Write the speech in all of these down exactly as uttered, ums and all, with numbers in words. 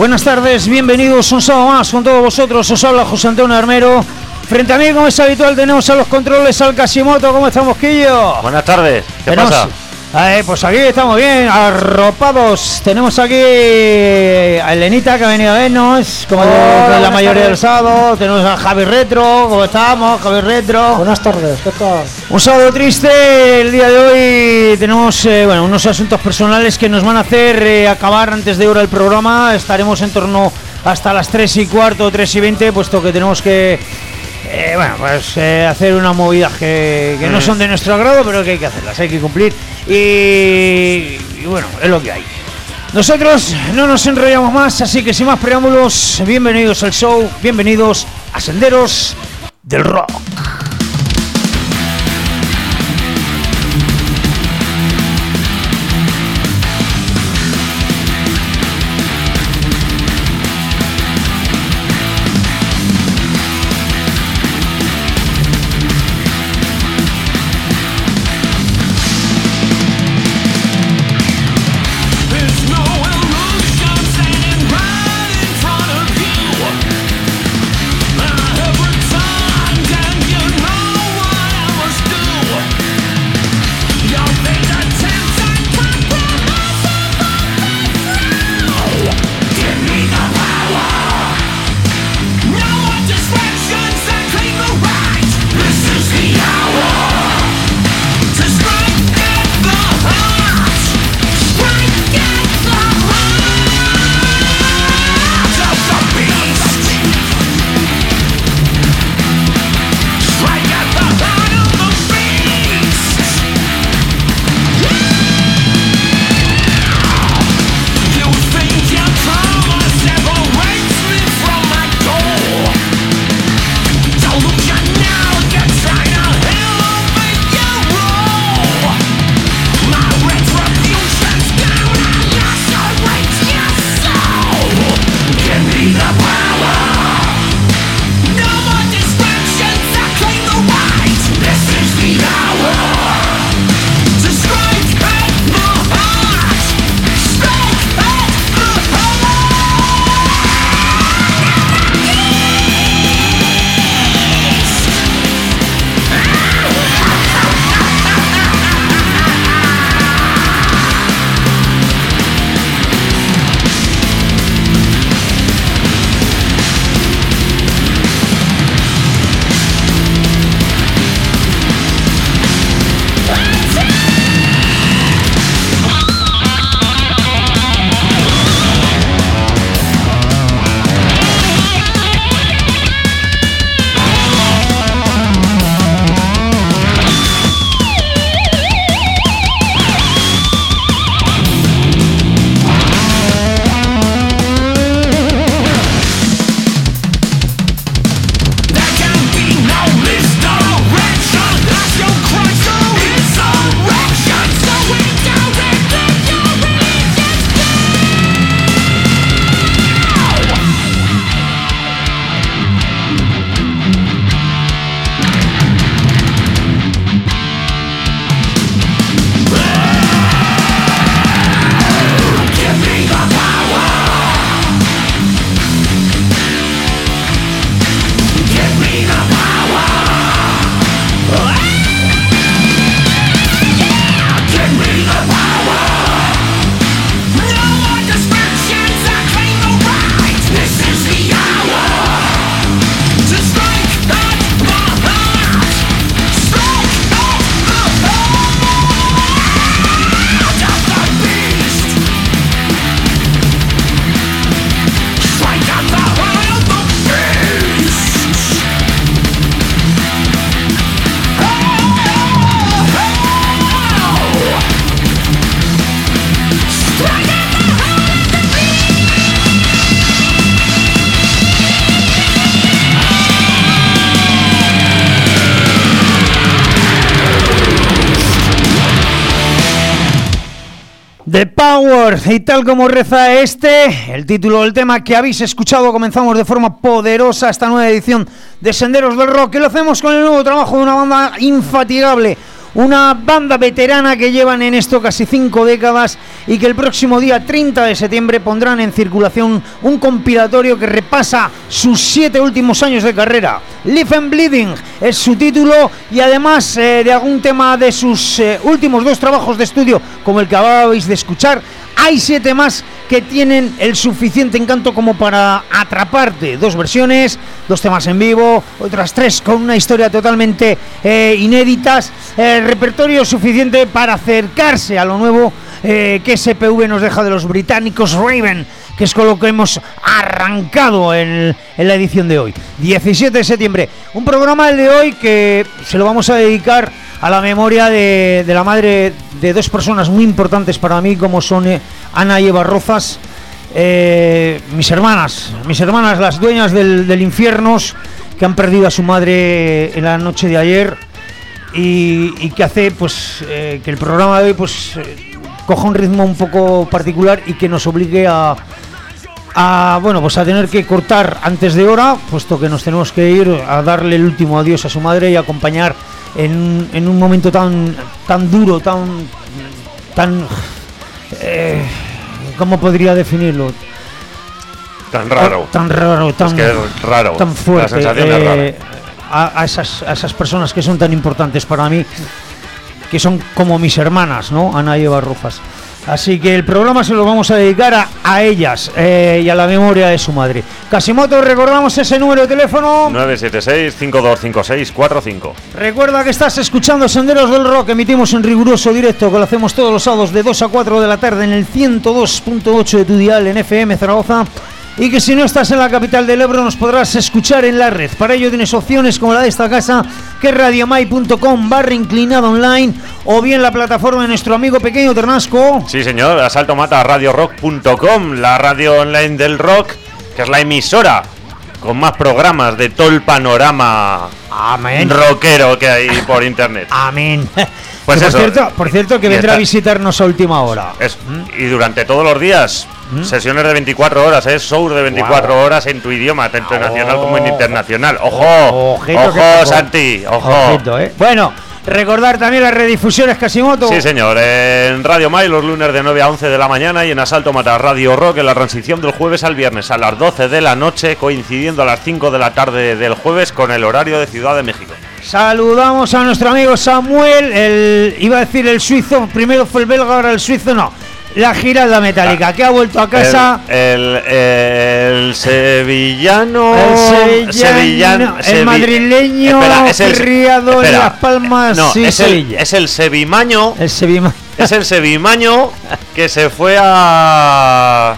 Buenas tardes, bienvenidos un sábado más con todos vosotros. Os habla José Antonio Armero. Frente a mí, como es habitual, tenemos a los controles al Casimoto. ¿Cómo estamos, Quillo? Buenas tardes, ¿qué tenemos, pasa? Eh, pues aquí estamos bien, arropados. Tenemos aquí a Elenita, que ha venido a vernos, como Hola, la mayoría tardes. del sábado. Tenemos a Javi Retro, ¿cómo estamos, Javi Retro? Buenas tardes, ¿qué tal? Un sábado triste, el día de hoy tenemos eh, bueno, unos asuntos personales que nos van a hacer eh, acabar antes de hora el programa. Estaremos en torno hasta las tres y cuarto, tres y veinte, puesto que tenemos que eh, bueno, pues eh, hacer unas movidas que, que no son de nuestro agrado, pero que hay que hacerlas, hay que cumplir. Y, y bueno, es lo que hay. Nosotros no nos enrollamos más, así que sin más preámbulos, bienvenidos al show, bienvenidos a Senderos del Rock. The Power, y tal como reza este, el título del tema que habéis escuchado, comenzamos de forma poderosa esta nueva edición de Senderos del Rock, que lo hacemos con el nuevo trabajo de una banda infatigable, una banda veterana que llevan en esto casi cinco décadas y que el próximo día treinta de septiembre pondrán en circulación un compilatorio que repasa sus siete últimos años de carrera. Live and Bleeding es su título, y además eh, de algún tema de sus eh, últimos dos trabajos de estudio, como el que acabáis de escuchar, hay siete más que tienen el suficiente encanto como para atraparte. Dos versiones, dos temas en vivo, otras tres con una historia totalmente eh, inéditas, eh, repertorio suficiente para acercarse a lo nuevo eh, que S P V nos deja de los británicos Raven, que es con lo que hemos arrancado en, en la edición de hoy, diecisiete de septiembre. Un programa el de hoy que se lo vamos a dedicar a la memoria de, de la madre de dos personas muy importantes para mí, como son eh, Ana y Eva Rozas, eh, mis hermanas, mis hermanas, las dueñas del, del Infiernos, que han perdido a su madre en la noche de ayer, y, y que hace pues eh, que el programa de hoy pues eh, coja un ritmo un poco particular y que nos obligue a, a bueno pues a tener que cortar antes de hora, puesto que nos tenemos que ir a darle el último adiós a su madre y acompañar en, en un momento tan tan duro, tan tan eh, ¿cómo podría definirlo? Tan raro. Oh, tan raro, tan, es que es raro. Tan fuerte. La sensación eh, es rara. A, a, esas, a esas personas que son tan importantes para mí, que son como mis hermanas, ¿no? Ana y Eva Rozas. Así que el programa se lo vamos a dedicar a, a ellas eh, y a la memoria de su madre. Casimoto, recordamos ese número de teléfono: nueve siete seis, cinco dos cinco seis, cuatro cinco. Recuerda que estás escuchando Senderos del Rock, emitimos en riguroso directo, que lo hacemos todos los sábados de dos a cuatro de la tarde en el ciento dos punto ocho de tu dial en F M Zaragoza. Y que si no estás en la capital del Ebro nos podrás escuchar en la red. Para ello tienes opciones como la de esta casa, que es radiomai punto com barra inclinado online, o bien la plataforma de nuestro amigo Pequeño Ternasco. Sí, señor, asalto mata radio rock punto com, la radio online del rock, que es la emisora con más programas de todo el panorama Amén. rockero que hay por internet. Amén. Pues por eso, cierto, por cierto que vendrá está, a visitarnos a última hora. Es, y durante todos los días, ¿Mm? sesiones de veinticuatro horas, ¿eh? Shows de veinticuatro wow. horas en tu idioma, tanto oh. nacional como en internacional. ¡Ojo! Oh, ojito, ¡Ojo, Santi! ¡Ojo! Ojito, ¿eh? Bueno, recordar también las redifusiones, Casimoto. Sí, señor, en Radio Mai los lunes de nueve a once de la mañana, y en Asalto Mata Radio Rock en la transición del jueves al viernes a las doce de la noche, coincidiendo a las cinco de la tarde del jueves con el horario de Ciudad de México. Saludamos a nuestro amigo Samuel, el iba a decir el suizo, primero fue el belga, ahora el suizo, no. La Giralda Metálica, ah, que ha vuelto a casa. El, el, el sevillano. El sevillano. sevillano el sevi madrileño. Espera, es el, criado espera, en Las Palmas. No, sí, es, el, es el sevimaño. El sevimaño. Es el sevimaño que se fue a.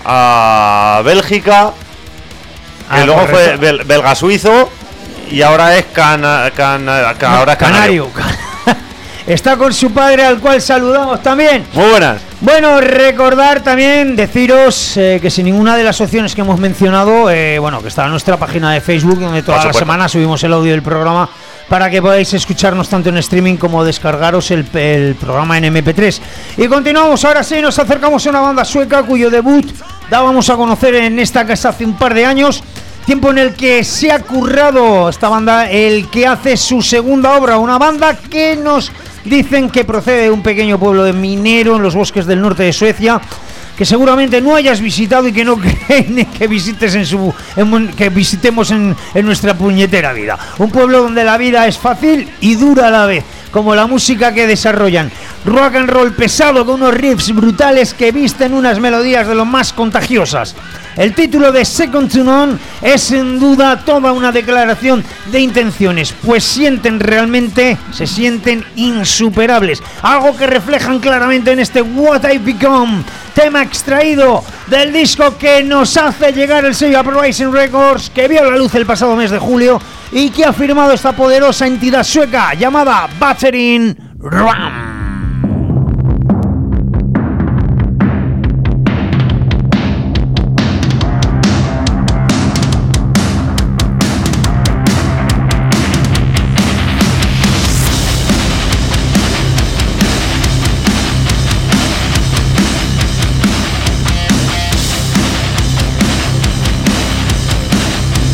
a Bélgica. Que ah, luego correcto. fue bel, belga suizo. Y ahora es cana, cana, cana, no, ahora es canario. canario. Está con su padre, al cual saludamos también. Muy buenas. Bueno, recordar también, deciros eh, que sin ninguna de las opciones que hemos mencionado, eh, bueno, que está en nuestra página de Facebook, donde toda la semana subimos el audio del programa para que podáis escucharnos tanto en streaming como descargaros el, el programa en eme pe tres. Y continuamos, ahora sí, nos acercamos a una banda sueca cuyo debut dábamos a conocer en esta casa hace un par de años. Tiempo en el que se ha currado esta banda el que hace su segunda obra, una banda que nos dicen que procede de un pequeño pueblo de minero en los bosques del norte de Suecia, que seguramente no hayas visitado y que no creen que visites en su en, que visitemos en, en nuestra puñetera vida. Un pueblo donde la vida es fácil y dura a la vez, como la música que desarrollan. Rock and roll pesado con unos riffs brutales que visten unas melodías de lo más contagiosas. El título de Second to None es sin duda toda una declaración de intenciones, pues sienten realmente, se sienten insuperables, algo que reflejan claramente en este What I Become, tema extraído del disco que nos hace llegar el sello Uprising Records, que vio la luz el pasado mes de julio y que ha firmado esta poderosa entidad sueca llamada Battering Ram.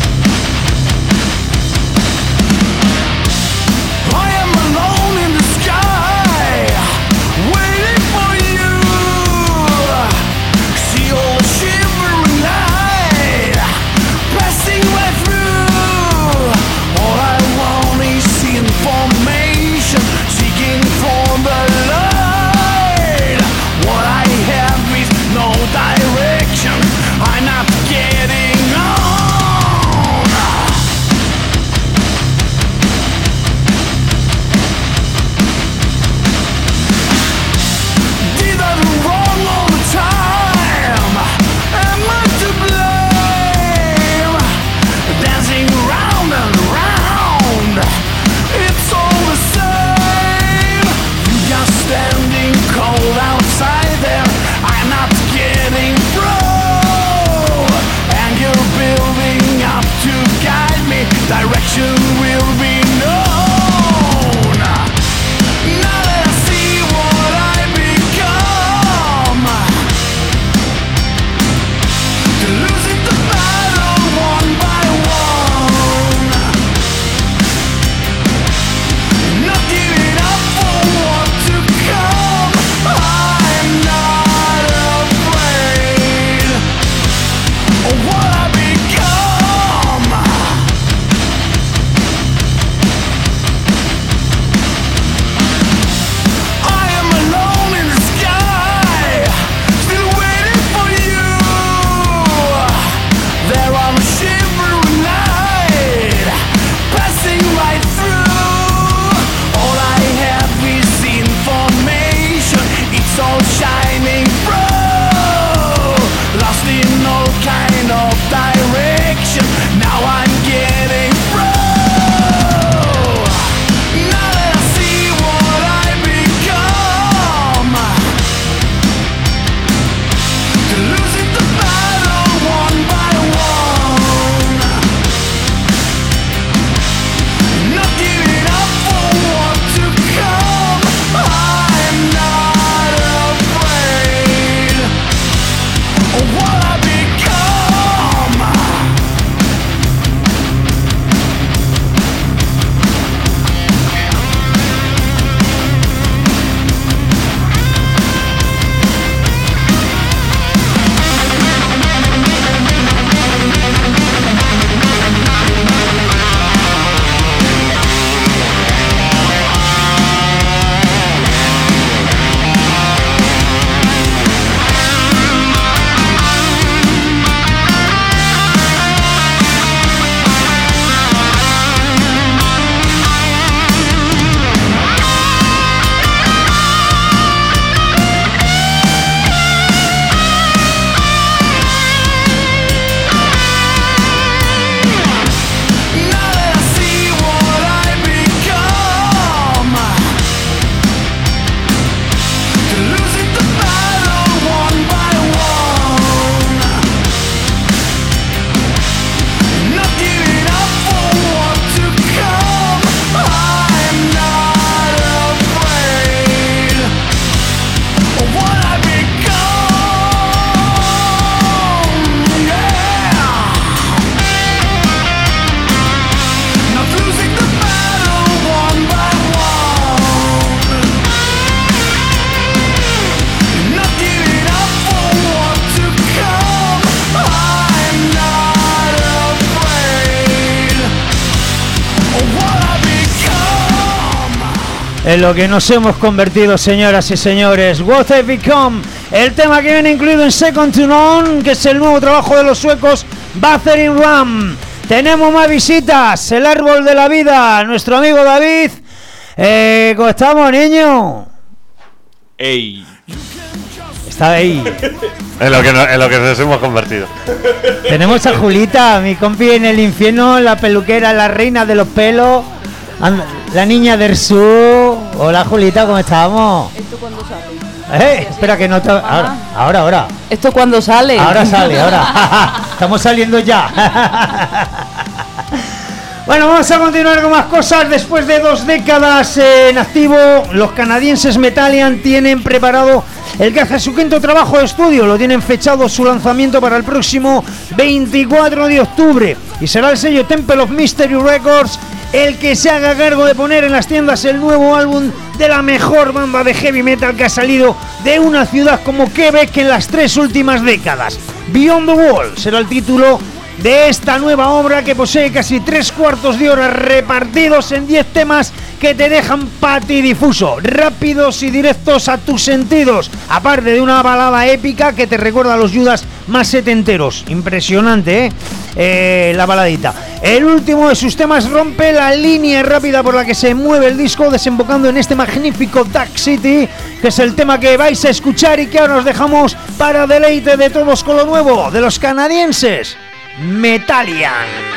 I am alone in the sky. en lo que nos hemos convertido, señoras y señores. What I've Become, el tema que viene incluido en Second to None, que es el nuevo trabajo de los suecos Bathering Ram. Tenemos más visitas, el árbol de la vida, nuestro amigo David. Eh, ¿Cómo estamos, niño? ¡Ey! Está ahí. En lo, que no, en lo que nos hemos convertido. Tenemos a Julita, mi compi en el infierno, la peluquera, la reina de los pelos, la niña del sur. Hola, Julita, ¿cómo estamos? ¿Esto cuándo sale? Eh, espera que no te... Ahora, ahora, ahora. ¿Esto cuándo sale? Ahora sale, ahora. Estamos saliendo ya. Bueno, vamos a continuar con más cosas. Después de dos décadas en activo, los canadienses Metallian tienen preparado el que hace su quinto trabajo de estudio. Lo tienen fechado su lanzamiento para el próximo veinticuatro de octubre. Y será el sello Temple of Mystery Records el que se haga cargo de poner en las tiendas el nuevo álbum de la mejor banda de heavy metal que ha salido de una ciudad como Quebec en las tres últimas décadas. Beyond the Wall será el título de esta nueva obra, que posee casi tres cuartos de hora repartidos en diez temas que te dejan patidifuso, rápidos y directos a tus sentidos, aparte de una balada épica que te recuerda a los Judas más setenteros. Impresionante, ¿eh? Eh, la baladita. El último de sus temas rompe la línea rápida por la que se mueve el disco, desembocando en este magnífico Dark City, que es el tema que vais a escuchar y que ahora os dejamos para deleite de todos con lo nuevo de los canadienses Metallian.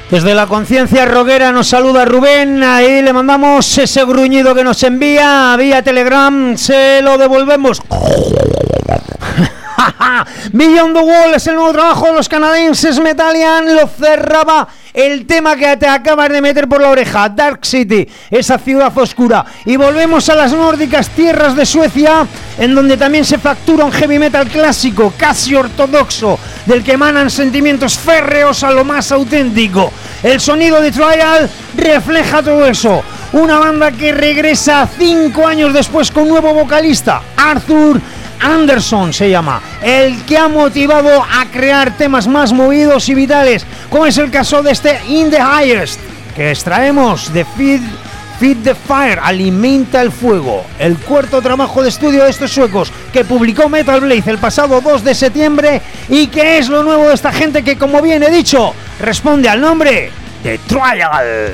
Desde la conciencia roguera nos saluda Rubén, ahí le mandamos ese gruñido que nos envía vía Telegram, se lo devolvemos. Beyond the Wall es el nuevo trabajo de los canadienses Metallian, lo cerraba el tema que te acabas de meter por la oreja, Dark City, esa ciudad oscura. Y volvemos a las nórdicas tierras de Suecia, en donde también se factura un heavy metal clásico, casi ortodoxo, del que emanan sentimientos férreos a lo más auténtico. El sonido de Trial refleja todo eso. Una banda que regresa cinco años después con nuevo vocalista, Arthur Anderson se llama, el que ha motivado a crear temas más movidos y vitales, como es el caso de este In the Highest, que extraemos de Feed, Feed the Fire, Alimenta el Fuego, el cuarto trabajo de estudio de estos suecos que publicó Metal Blade el pasado dos de septiembre y que es lo nuevo de esta gente que, como bien he dicho, responde al nombre de Trial.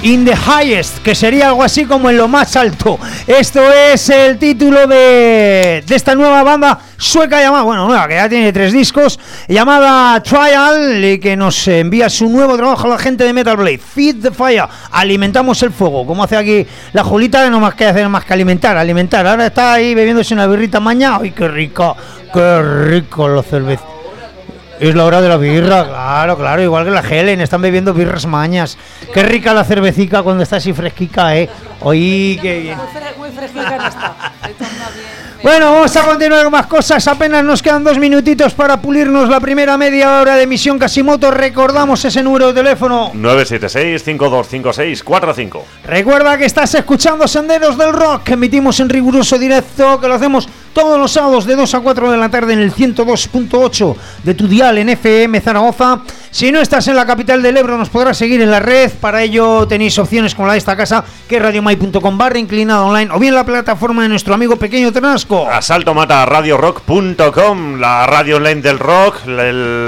In the Highest, que sería algo así como en lo más alto. Esto es el título de, de esta nueva banda sueca llamada, bueno, nueva, que ya tiene tres discos, llamada Trial, y que nos envía su nuevo trabajo a la gente de Metal Blade. Feed the Fire, alimentamos el fuego, como hace aquí la Julita, que no más que hacer más que alimentar, alimentar. Ahora está ahí bebiéndose una birrita mañana. ¡Ay, qué rico! ¡Qué rico la cerveza! Es la hora de la birra, claro, claro, igual que la Helen, están bebiendo birras mañas. Qué rica la cervecica cuando está así fresquica, ¿eh? Oí, qué bien. Muy fresquita no está. Bueno, vamos a continuar con más cosas. Apenas nos quedan dos minutitos para pulirnos la primera media hora de Misión Casimoto. Recordamos ese número de teléfono: nueve siete seis, cinco dos cinco seis, cuatro cinco. Recuerda que estás escuchando Senderos del Rock, que emitimos en riguroso directo, que lo hacemos todos los sábados de dos a cuatro de la tarde en el ciento dos punto ocho de tu dial en F M Zaragoza. Si no estás en la capital del Ebro, nos podrás seguir en la red. Para ello tenéis opciones como la de esta casa, que es radiomai punto com barra inclinada online, o bien la plataforma de nuestro amigo Pequeño Ternasco. Asalto Mata Radio Rock punto com, la radio online del rock, la,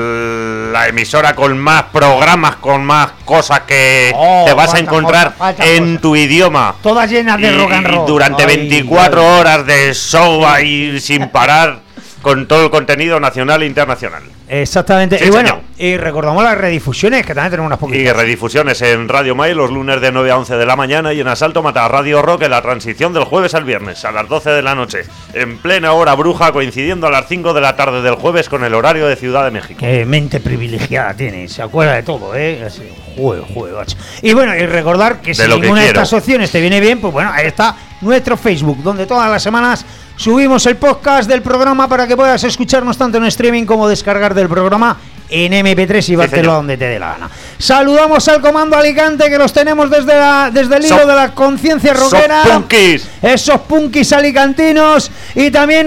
el, la emisora con más programas, con más cosas que oh, te vas a encontrar cosa, en cosa. tu idioma. Todas llenas de y, rock and roll. Durante ay, veinticuatro ay. horas de show ahí sin parar, con todo el contenido nacional e internacional. Exactamente. Sí, y bueno, señor. y recordamos las redifusiones, que también tenemos unas poquitas. Y redifusiones en Radio Mai los lunes de nueve a once de la mañana, y en Asalto Mata Radio Rock en la transición del jueves al viernes a las doce de la noche, en plena hora bruja, coincidiendo a las cinco de la tarde del jueves con el horario de Ciudad de México. Qué mente privilegiada tiene, se acuerda de todo, ¿eh? Así, juego, juego, Y bueno, y recordar que si ninguna de estas opciones te viene bien, pues bueno, ahí está nuestro Facebook, donde todas las semanas subimos el podcast del programa para que puedas escucharnos tanto en streaming como descargar del programa en eme pe tres y bártelo sí, donde te dé la gana. Saludamos al Comando Alicante, que los tenemos desde, la, desde el hilo so, de la conciencia rockera. Esos punkis. Esos punkis alicantinos. Y también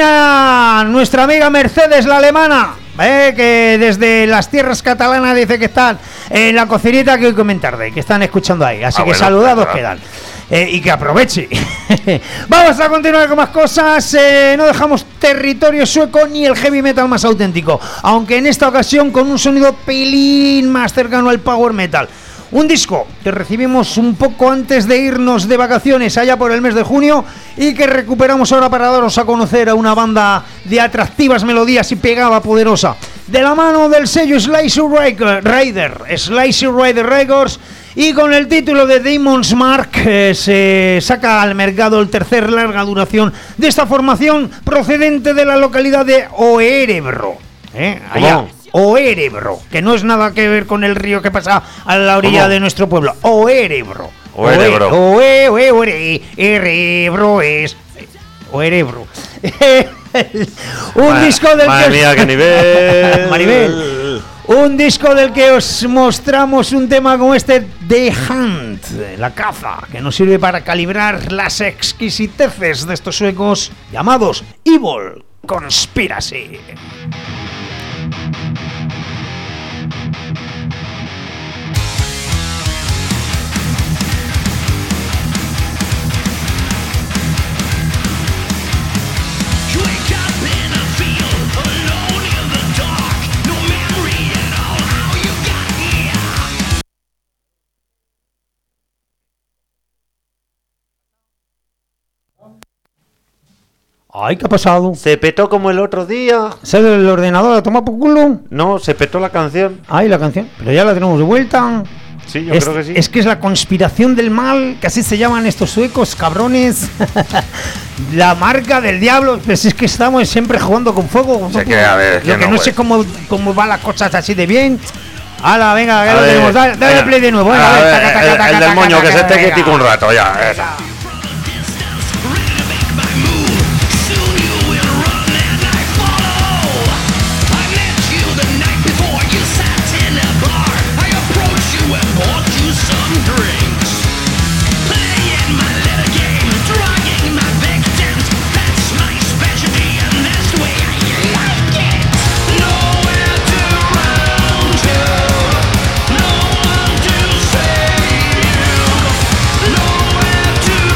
a nuestra amiga Mercedes, la alemana, eh, que desde las tierras catalanas dice que están en la cocinita que hoy comentar de que están escuchando ahí. Así ah, que bueno, saludados claro. quedan. Eh, y que aproveche. Vamos a continuar con más cosas. Eh, no dejamos territorio sueco ni el heavy metal más auténtico, aunque en esta ocasión con un sonido pelín más cercano al power metal. Un disco que recibimos un poco antes de irnos de vacaciones, allá por el mes de junio, y que recuperamos ahora para daros a conocer a una banda de atractivas melodías y pegada poderosa, de la mano del sello Slicer Rider, Slicer Rider Records. Y con el título de Demon's Mark eh, se saca al mercado el tercer larga duración de esta formación, procedente de la localidad de Oerebro, ¿eh? Allá, Oerebro, que no es nada que ver con el río que pasa a la orilla ¿Cómo? de nuestro pueblo. Oerebro. Oerebro. Oe, oe, oe, Oerebro es Oerebro. Un Ma, disco del madre que mía, qué nivel. Maribel. Un disco del que os mostramos un tema como este, The Hunt, la caza, que nos sirve para calibrar las exquisiteces de estos suecos llamados Evil Conspiracy. Ay, ¿qué ha pasado? Se petó como el otro día. ¿Se el ordenador a tomar por culo? No, se petó la canción. Ay, la canción. Pero ya la tenemos de vuelta. Sí, yo es, creo que sí. Es que es la conspiración del mal, que así se llaman estos suecos, cabrones. La marca del diablo. Pues es que estamos siempre jugando con fuego. Se que, a ver, Lo que no, no sé cómo, cómo van las cosas así de bien. Hala, venga, que lo tenemos. Dale, dale venga. play de nuevo. Venga, a a ver, ver, taca, taca, el, taca, el del taca, moño taca, que se esté venga. quietico un rato, ya. Esa. Nowhere to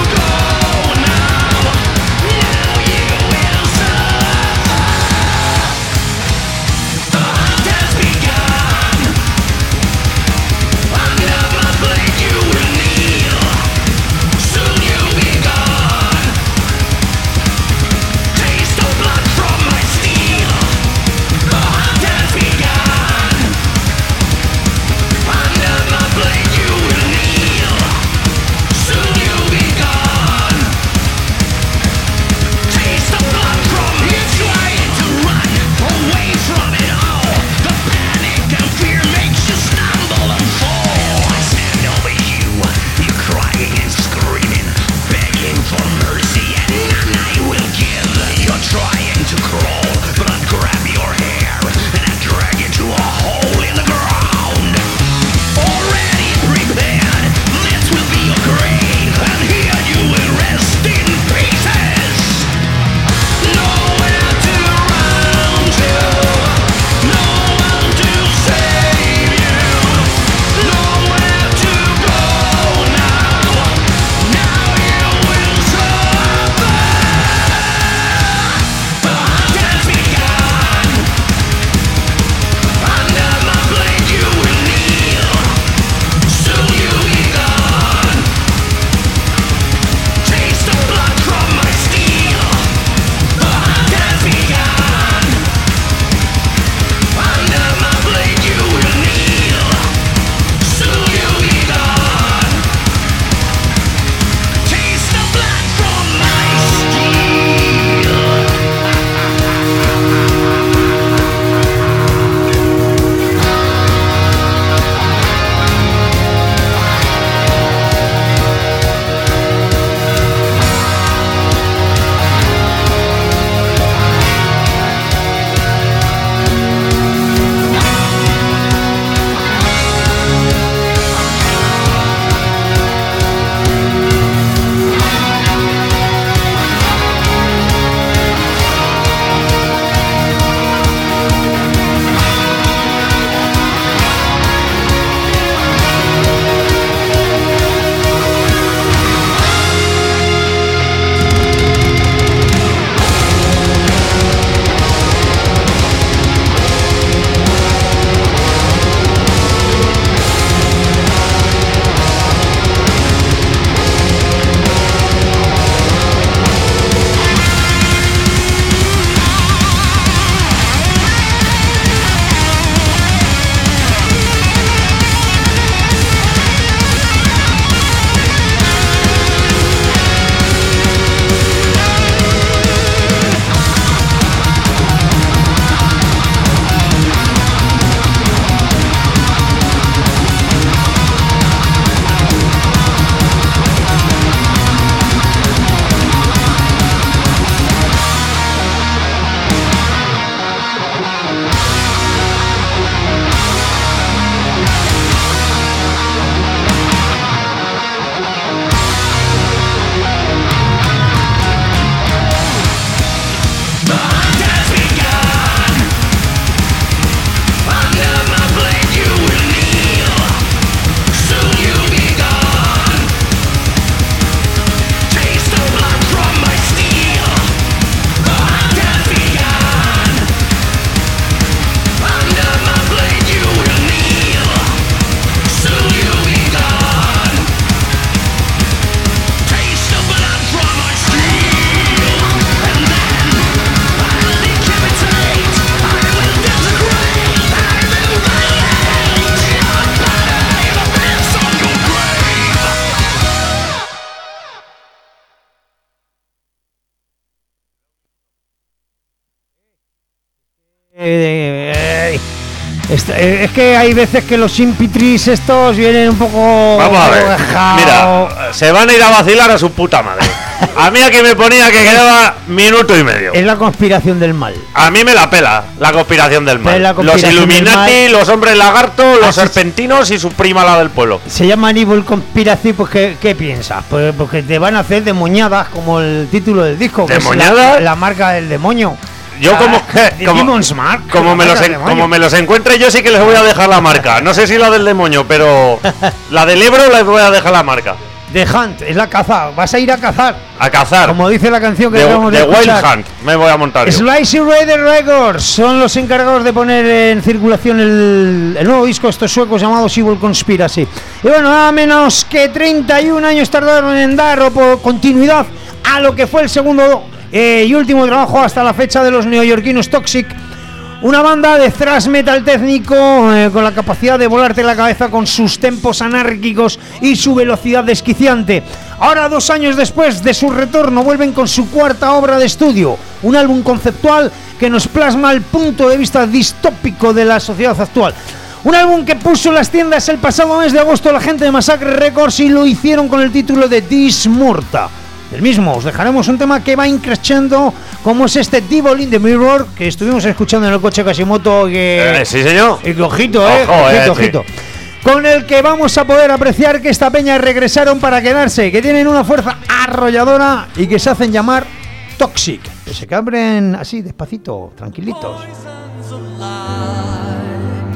Eh, eh, esta- eh, es que hay veces que los impitris estos vienen un poco... Vamos a ver. relajado. Mira, se van a ir a vacilar a su puta madre. A mí aquí me ponía que quedaba minuto y medio. Es la conspiración del mal. A mí me la pela la conspiración del mal. Es la Los conspiración Illuminati, del mal. los hombres lagartos, los Así- serpentinos y su prima la del pueblo. Se llama Evil Conspiracy, pues ¿qué, qué piensas? Pues porque te van a hacer demoñadas, como el título del disco. que es la- ¿Demoñadas? La, marca del demonio. Yo La- como, The como, Demon's Mark, como la me los marca en- del demonio. como me los encuentre yo sí que les voy a dejar la marca. No sé si la del demonio, pero la del Ebro les voy a dejar la marca. The Hunt, es la caza. Vas a ir a cazar. A cazar. Como dice la canción que De, acabamos de de Wild escuchar. Hunt me voy a montar yo. Slicey Rider Records son los encargados de poner en circulación el, el nuevo disco, estos suecos llamados Evil Conspiracy. Y bueno, nada menos que treinta y un años tardaron en dar o por continuidad a lo que fue el segundo eh, y último trabajo hasta la fecha de los neoyorquinos Toxic. Una banda de thrash metal técnico eh, con la capacidad de volarte la cabeza con sus tempos anárquicos y su velocidad desquiciante. Ahora, dos años después de su retorno, vuelven con su cuarta obra de estudio, un álbum conceptual que nos plasma el punto de vista distópico de la sociedad actual. Un álbum que puso en las tiendas el pasado mes de agosto la gente de Massacre Records y lo hicieron con el título de Dismurta. Del mismo os dejaremos un tema que va increciendo, como es este Devil in the Mirror, que estuvimos escuchando en el coche Casimoto. Que, Eh, sí, señor. y que ojito, eh, Ojo, ojito, eh, sí. ojito. Con el que vamos a poder apreciar que esta peña regresaron para quedarse, que tienen una fuerza arrolladora y que se hacen llamar Toxic. Que se cabren así, despacito, tranquilitos. Poisons alive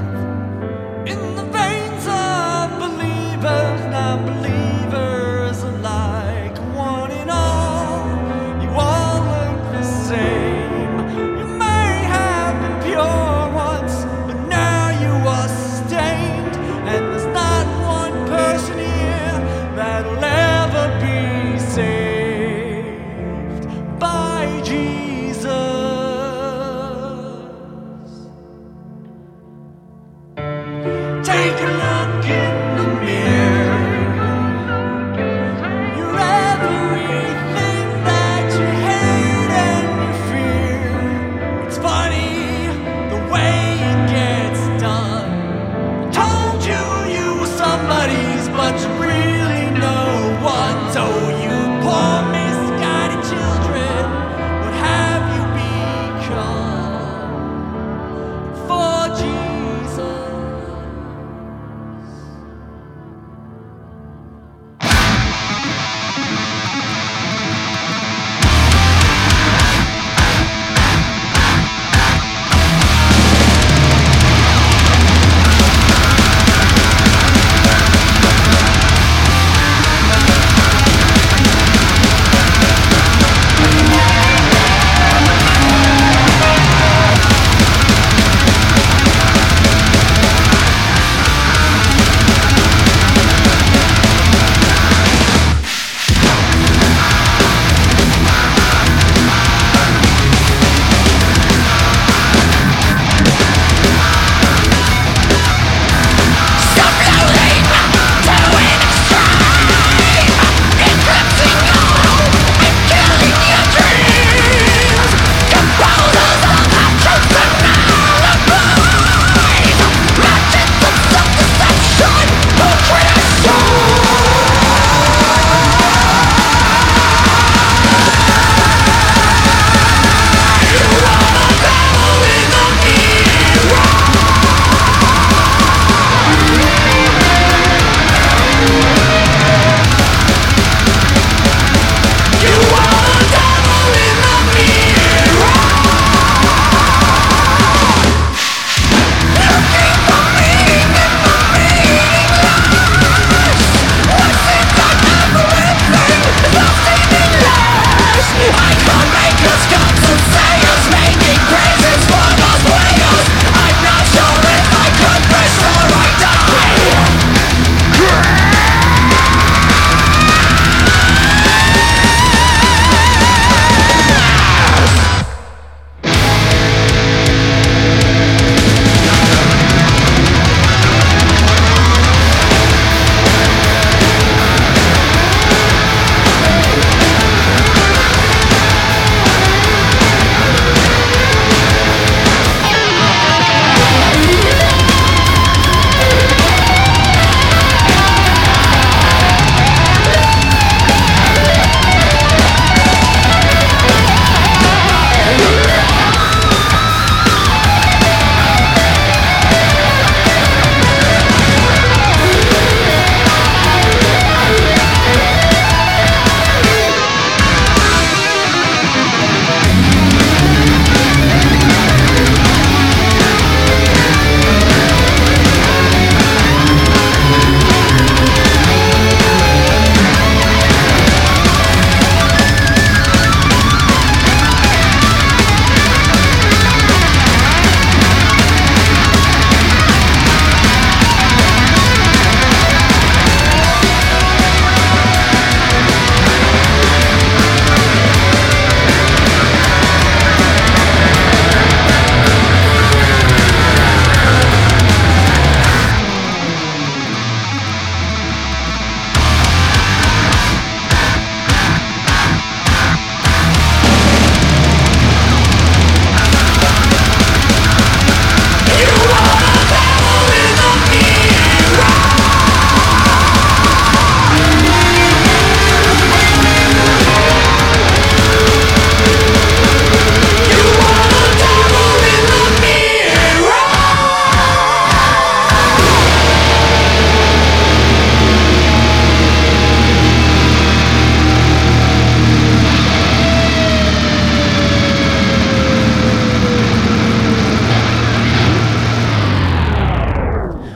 in the veins of believers, non-believers alike. One and all, you all look the same. You may have been pure once, but now you are stained. And there's not one person here that'll ever be saved by Jesus. Take a look in the mirror.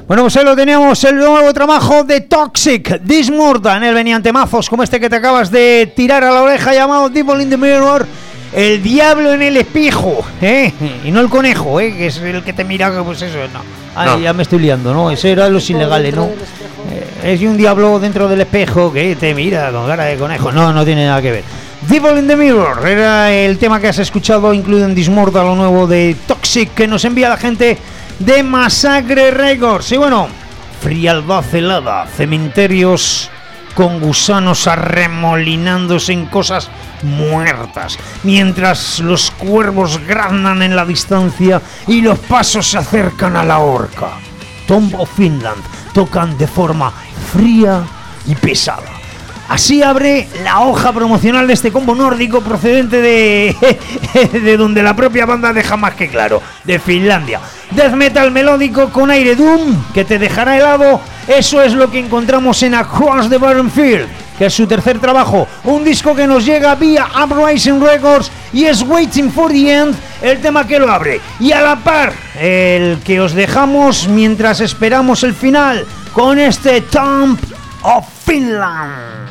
Bueno, pues ahí lo teníamos, el nuevo trabajo de Toxic, Dismortal. En él venían temazos como este que te acabas de tirar a la oreja, llamado Devil in the Mirror, el diablo en el espejo, ¿eh? Y no el conejo, ¿eh? Que es el que te mira, pues eso, no. Ay, no. Ya me estoy liando, ¿no? Eso era los ilegales, ¿no? Eh, es un diablo dentro del espejo que te mira con cara de conejo. No, no tiene nada que ver. Devil in the Mirror era el tema que has escuchado, incluido en Dismortal, lo nuevo de Toxic, que nos envía la gente de Masacre Records. Y bueno, frialdad helada, cementerios con gusanos arremolinándose en cosas muertas, mientras los cuervos graznan en la distancia y los pasos se acercan a la horca. Tomb of Finland tocan de forma fría y pesada. Así abre la hoja promocional de este combo nórdico procedente de, de donde la propia banda deja más que claro, de Finlandia. Death metal melódico con aire doom que te dejará helado. Eso es lo que encontramos en Across the Barren Field, que es su tercer trabajo, un disco que nos llega vía Uprising Records y es Waiting for the End, el tema que lo abre. Y a la par, el que os dejamos mientras esperamos el final con este Tomb of Finland.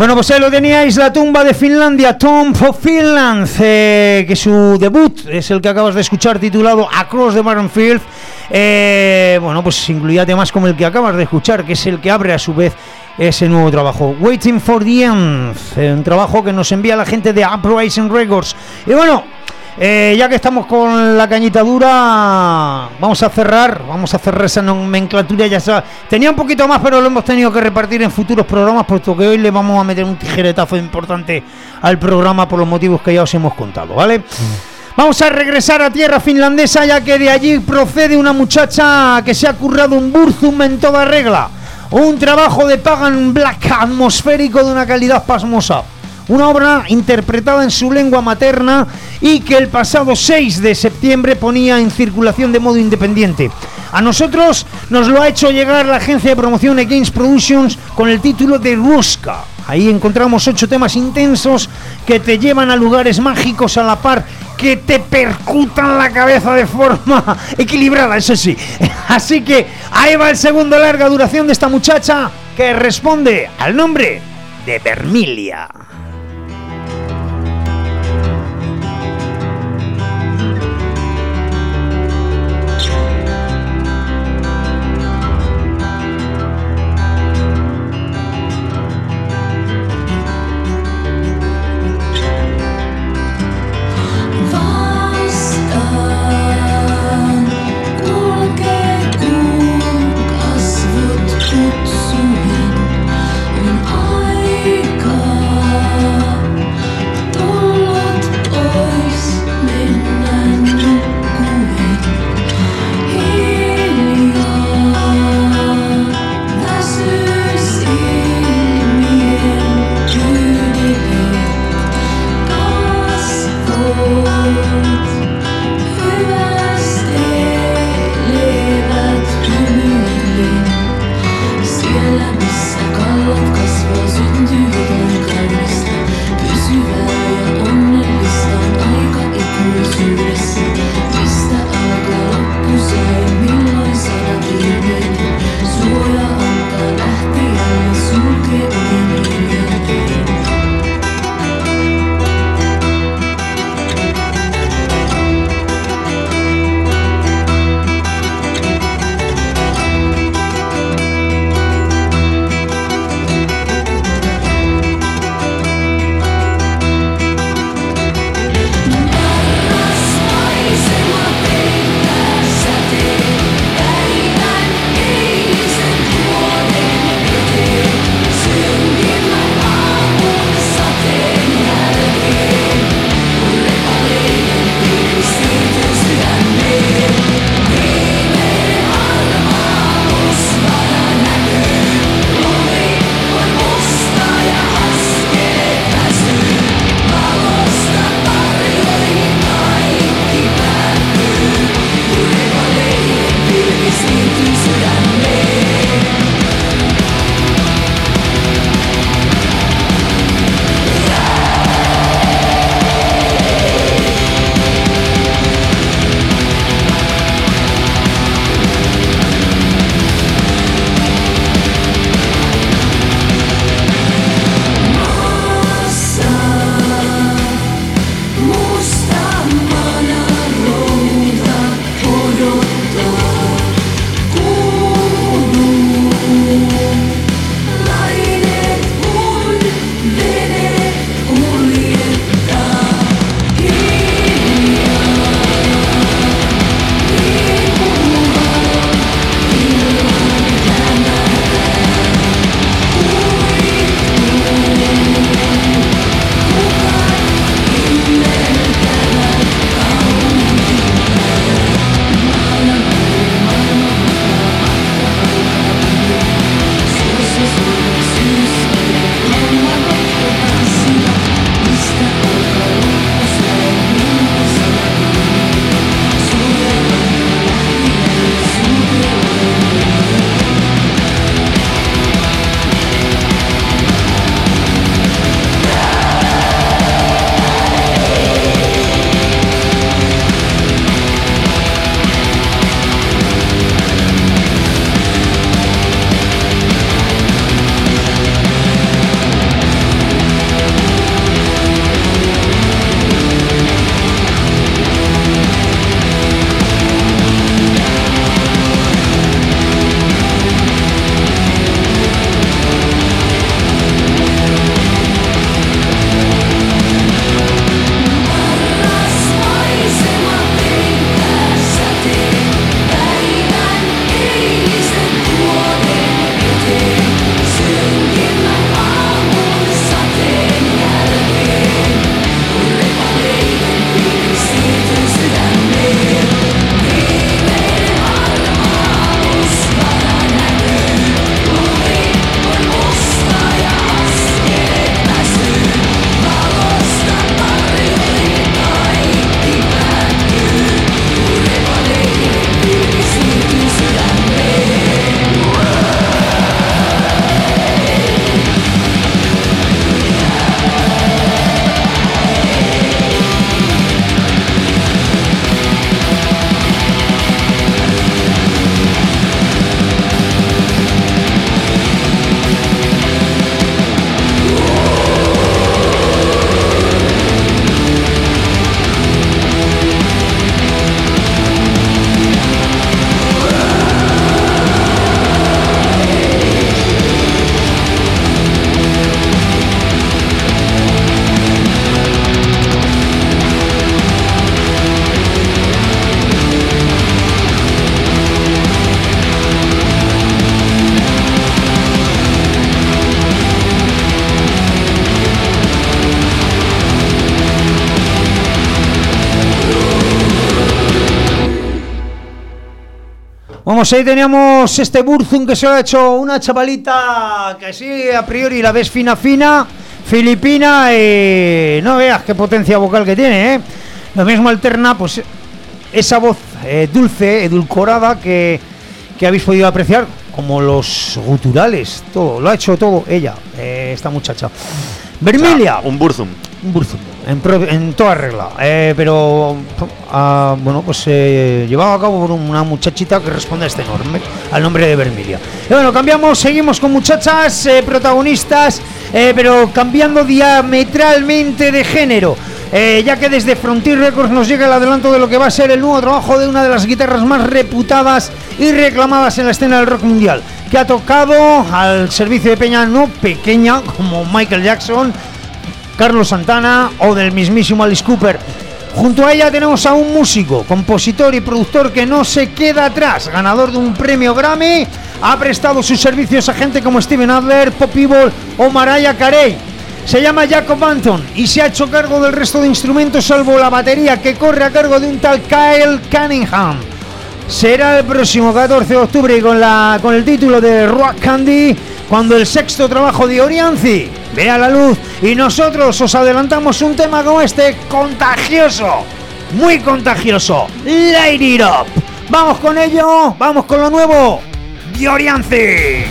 Bueno, pues ahí lo teníais, La tumba de Finlandia, Tomb of Finland, eh, que su debut es el que acabas de escuchar, titulado Across the Barren Field. Eh, bueno, pues incluía temas como el que acabas de escuchar, que es el que abre a su vez ese nuevo trabajo, Waiting for the End, eh, un trabajo que nos envía la gente de Uprising Records. Y bueno, Eh, ya que estamos con la cañita dura, vamos a cerrar, vamos a cerrar esa nomenclatura. Ya sabes, tenía un poquito más, pero lo hemos tenido que repartir en futuros programas, puesto que hoy le vamos a meter un tijeretazo importante al programa por los motivos que ya os hemos contado, ¿vale? Mm. Vamos a regresar a tierra finlandesa, ya que de allí procede una muchacha que se ha currado un Burzum en toda regla, un trabajo de pagan black atmosférico de una calidad pasmosa. Una obra interpretada en su lengua materna y que el pasado seis de septiembre ponía en circulación de modo independiente. A nosotros nos lo ha hecho llegar la agencia de promoción Against Productions con el título de Ruska. Ahí encontramos ocho temas intensos que te llevan a lugares mágicos a la par, que te percutan la cabeza de forma equilibrada, eso sí. Así que ahí va el segundo larga duración de esta muchacha, que responde al nombre de Vermilia. Kutsuen on aikaa. Vamos, ahí teníamos este Burzum que se lo ha hecho una chavalita que sí, a priori la ves fina fina, filipina, y no veas qué potencia vocal que tiene, ¿eh? Lo mismo alterna, pues, esa voz eh, dulce, edulcorada que, que habéis podido apreciar, como los guturales, todo, lo ha hecho todo ella, eh, esta muchacha. Vermilia. O sea, un Burzum. Un Burzum, en, pro, en toda regla, eh, pero uh, bueno, pues eh, llevado a cabo por una muchachita que responde a este nombre, al nombre de Vermilia. Y bueno, cambiamos, seguimos con muchachas eh, protagonistas, eh, pero cambiando diametralmente de género, eh, ya que desde Frontier Records nos llega el adelanto de lo que va a ser el nuevo trabajo de una de las guitarras más reputadas y reclamadas en la escena del rock mundial, que ha tocado al servicio de peña no pequeña como Michael Jackson, Carlos Santana o del mismísimo Alice Cooper. Junto a ella tenemos a un músico, compositor y productor que no se queda atrás, ganador de un premio Grammy, ha prestado sus servicios a gente como Steven Adler, Pop Evil o Mariah Carey. Se llama Jacob Anton y se ha hecho cargo del resto de instrumentos salvo la batería, que corre a cargo de un tal Kyle Cunningham. Será el próximo catorce de octubre y con, la, con el título de Rock Candy, cuando el sexto trabajo de Orianzi vea la luz, y nosotros os adelantamos un tema como este, contagioso, muy contagioso, Light It Up. Vamos con ello, vamos con lo nuevo de Orianzi.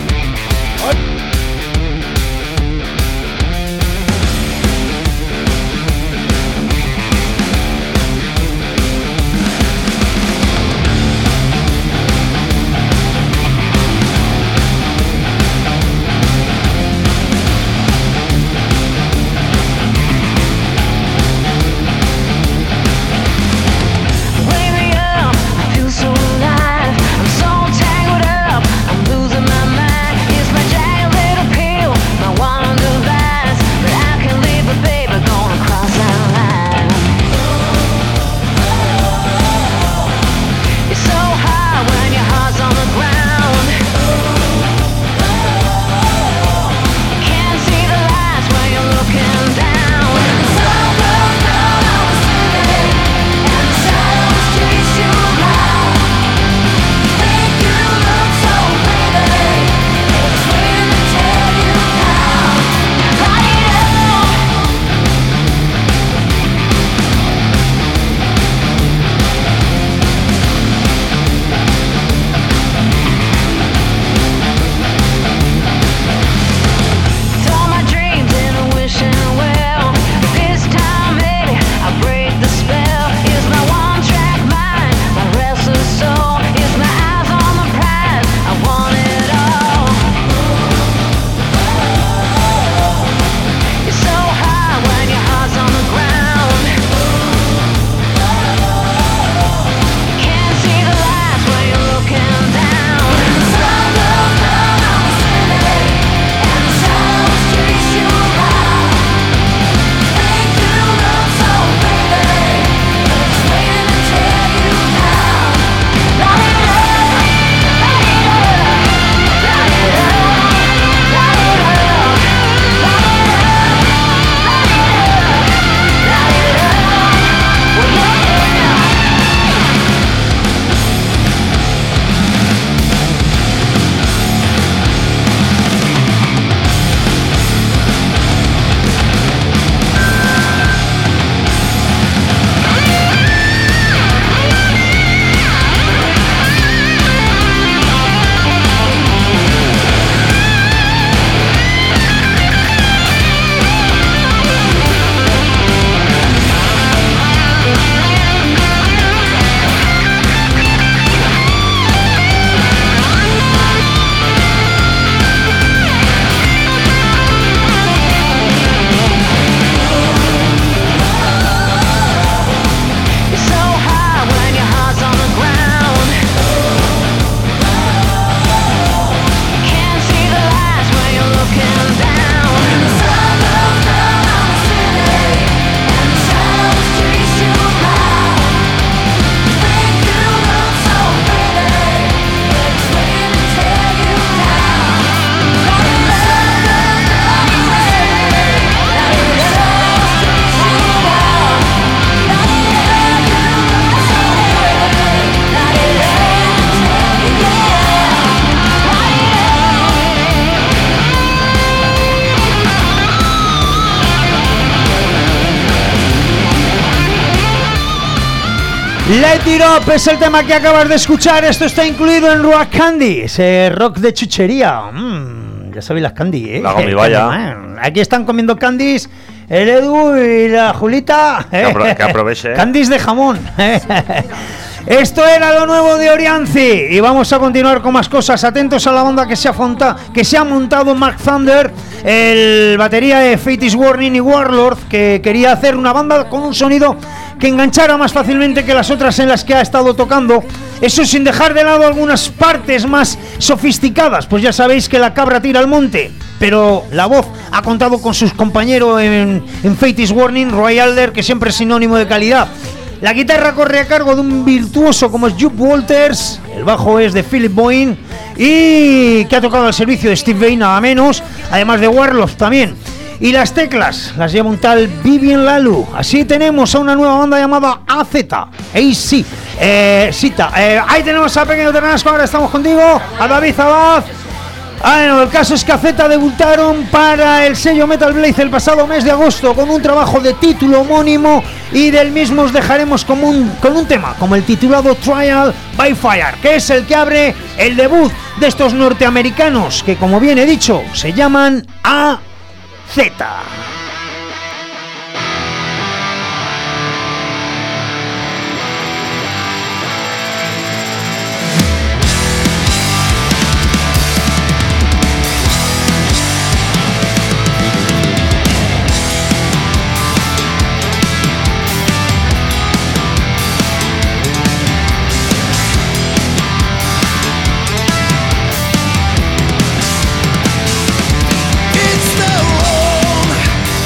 So alive, I'm so tangled up, I'm losing my mind. It's my giant Let It Up es el tema que acabas de escuchar. Esto está incluido en Rock Candy, ese rock de chuchería. Mm, ya sabéis las candy, ¿eh? La gomibaya. Aquí están comiendo candies el Edu y la Julita. Que, apro- que aproveche. ¿eh? Candies de jamón. Esto era lo nuevo de Orianzi y vamos a continuar con más cosas. Atentos a la banda que se ha, fonta, que se ha montado Mark Thunder, el batería de Fate is Warning y Warlord, que quería hacer una banda con un sonido que enganchara más fácilmente que las otras en las que ha estado tocando. Eso sin dejar de lado algunas partes más sofisticadas, pues ya sabéis que la cabra tira al monte, pero la voz ha contado con sus compañeros en, en Fate is Warning, Roy Alder, que siempre es sinónimo de calidad. La guitarra corre a cargo de un virtuoso como es Jupp Walters, el bajo es de Philip Boyne y que ha tocado al servicio de Steve Vai nada menos, además de Warlock también. Y las teclas las lleva un tal Vivian Lalu. Así tenemos a una nueva banda llamada A Z, A C, eh, Cita. Eh, ahí tenemos a Pequeño Ternasco, ahora estamos contigo, a David Abad. Ah, bueno, el caso es que A Z debutaron para el sello Metal Blade el pasado mes de agosto con un trabajo de título homónimo y del mismo os dejaremos como un, con un tema como el titulado Trial by Fire, que es el que abre el debut de estos norteamericanos que, como bien he dicho, se llaman A Z. It's the wrong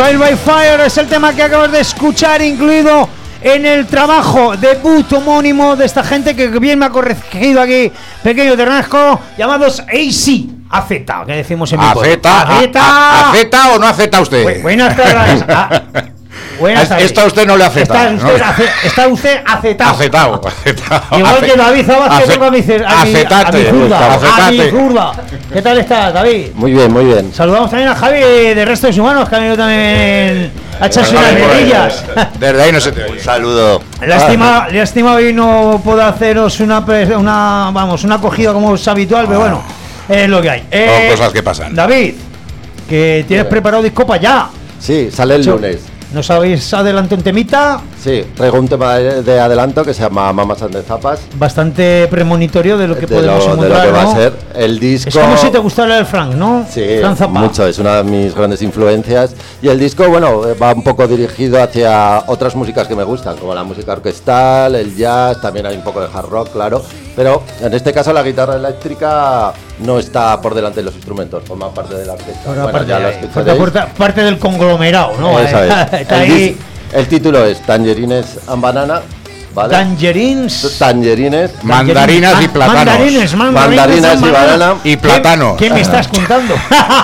Trial by Fire es el tema que acabas de escuchar, incluido en el trabajo debut homónimo de esta gente que bien me ha corregido aquí, pequeño Ternasco, llamados A C. A Z, que decimos en mi pueblo. ¿Aceta? ¿Aceta o no aceta usted? Bu- buenas tardes. Ah, buenas tardes. Esta usted no le aceta. Está usted, ¿no? ace- está usted acetado. Acetado, acetado. Igual Ace- que David Zabaz, que ace- toca a mi, cer- a mi, a mi acetate, zurda. A mi acetate. zurda. ¿Qué tal estás, David? Muy bien, muy bien. Saludamos también a Javi de Restos Humanos, que ha venido también a echarse unas Javi, por ahí. medillas. Desde ahí no se te oye. Saludo. Lástima, lástima hoy no puedo haceros una, pre- una, vamos, una acogida como es habitual, pero bueno, es lo que hay. Eh, Son cosas que pasan. David, que tienes preparado disco para ya. Sí, sale el Cho- lunes. ¿Nos habéis adelantado un temita? Sí, traigo un tema de, de adelanto que se llama Mamas and the Zapas. Bastante premonitorio de lo que de, podemos lo, de lo encontrar, que va ¿no? a ser. El disco. Es como si te gustara el Frank, ¿no? Sí, Frank Zappa. mucho, es una de mis grandes influencias. Y el disco, bueno, va un poco dirigido hacia otras músicas que me gustan, como la música orquestal, el jazz, también hay un poco de hard rock, claro. Pero en este caso la guitarra eléctrica no está por delante de los instrumentos, forma parte de la orquesta. Ahora, Bueno, parte, ya lo de- escucharéis. parte- parte- parte del conglomerado, ¿no? Eso es. Está El, ahí. dis- el título es Tangerines and Banana, ¿vale? Tangerines. Tangerines. Mandarinas y Ah, plátanos. Mandarines, mandarinas, Mandarinas y banana. banana. Y plátanos. ¿Qué, qué me estás contando?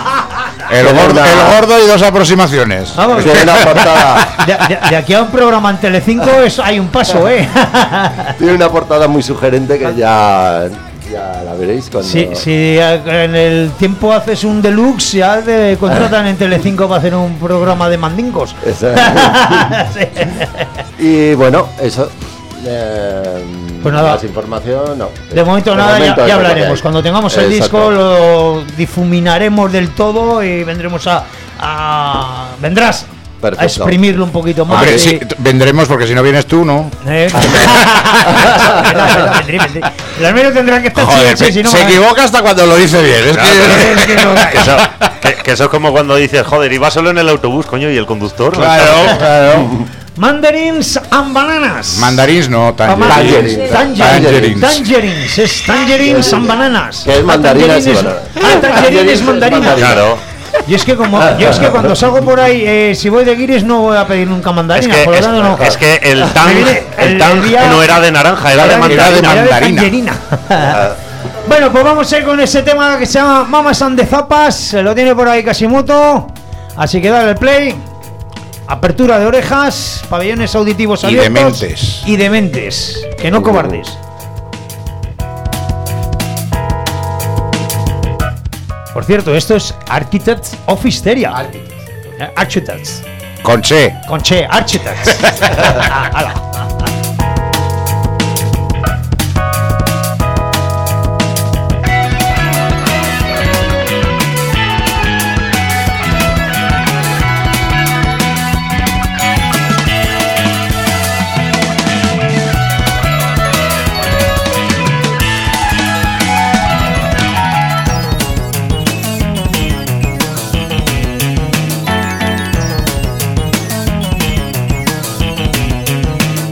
El Tiene gordo, una- el gordo y dos aproximaciones. Vamos, Tiene una portada, de, de- de aquí a un programa en Telecinco es, hay un paso, ¿eh? tiene una portada muy sugerente que ya, ya la veréis cuando... Si, si en el tiempo haces un deluxe, ya te contratan en Telecinco para hacer un programa de mandingos. Esa- Sí. Y bueno, eso. eh, Pues nada. Más información, no. De momento De nada, ya- momento ya, es lo que hablaremos. hay. Cuando tengamos el Exacto. disco lo difuminaremos del todo y vendremos a... a- vendrás Perfecto. a exprimirlo un poquito más. Hombre, y- sí, t- vendremos porque si no vienes tú, ¿no? Eh, vendré, vendré. El armario tendrá que estar Joder, sí, sí, si no, se eh. equivoca hasta cuando lo dice bien. Es Claro, que... Es que no- Que eso, que, que eso es como cuando dices, joder, iba solo en el autobús, coño, y el conductor. Claro, claro. Mandarins and bananas. Mandarins no, tangerines. Tangerines. Tangerines. Tangerines. Tangerines. Es tangerines and bananas. Que es mandarinas y Ah, bananas. Ah, tangerines mandarinas. Claro. Y es que como yo es que cuando salgo por ahí, eh, si voy de guiris no voy a pedir nunca Es mandarinas, que, por lo es, tanto no. es que el Me tang, viene el- el tang el día- no era de naranja, era de Era mandarina. de era de mandarina. tangerina. Bueno, pues vamos a ir con ese tema que se llama Mamas and the Zapas. Se lo tiene por ahí Casimoto. Así que dale el play. Apertura de orejas, pabellones auditivos Y de abiertos. mentes. Y de mentes. Que no cobardes. Por cierto, esto es Architects of Hysteria. Eh, Architects. Con che. Con che, Architects. Ah, hala. Thank